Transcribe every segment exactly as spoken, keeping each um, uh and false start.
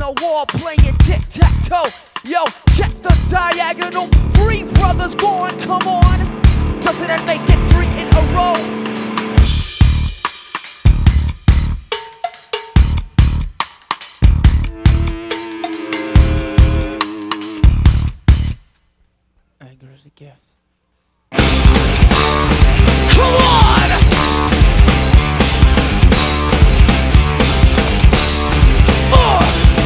the wall playing tic-tac-toe. Yo, check the diagonal. Three brothers gone, come on. Doesn't that make it three in a row? Anger is a gift. Come on! Uh!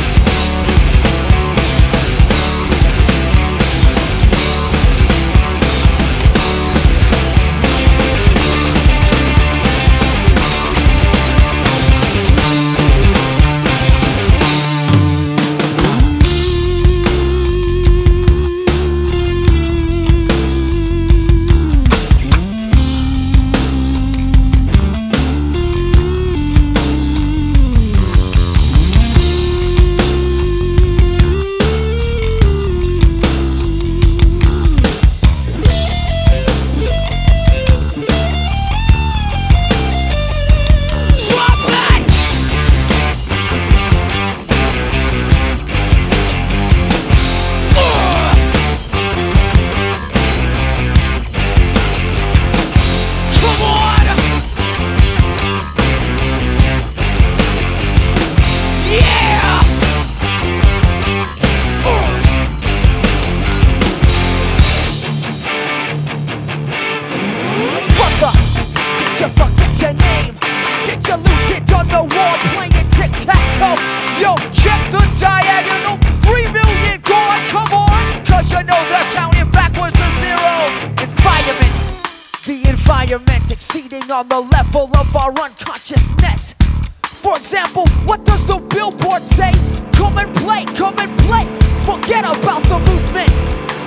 Yo, check the diagonal. Three million gone, come on. Cause you know they're counting backwards to zero. Environment, the environment exceeding on the level of our unconsciousness. For example, what does the billboard say? Come and play, come and play. Forget about the movement.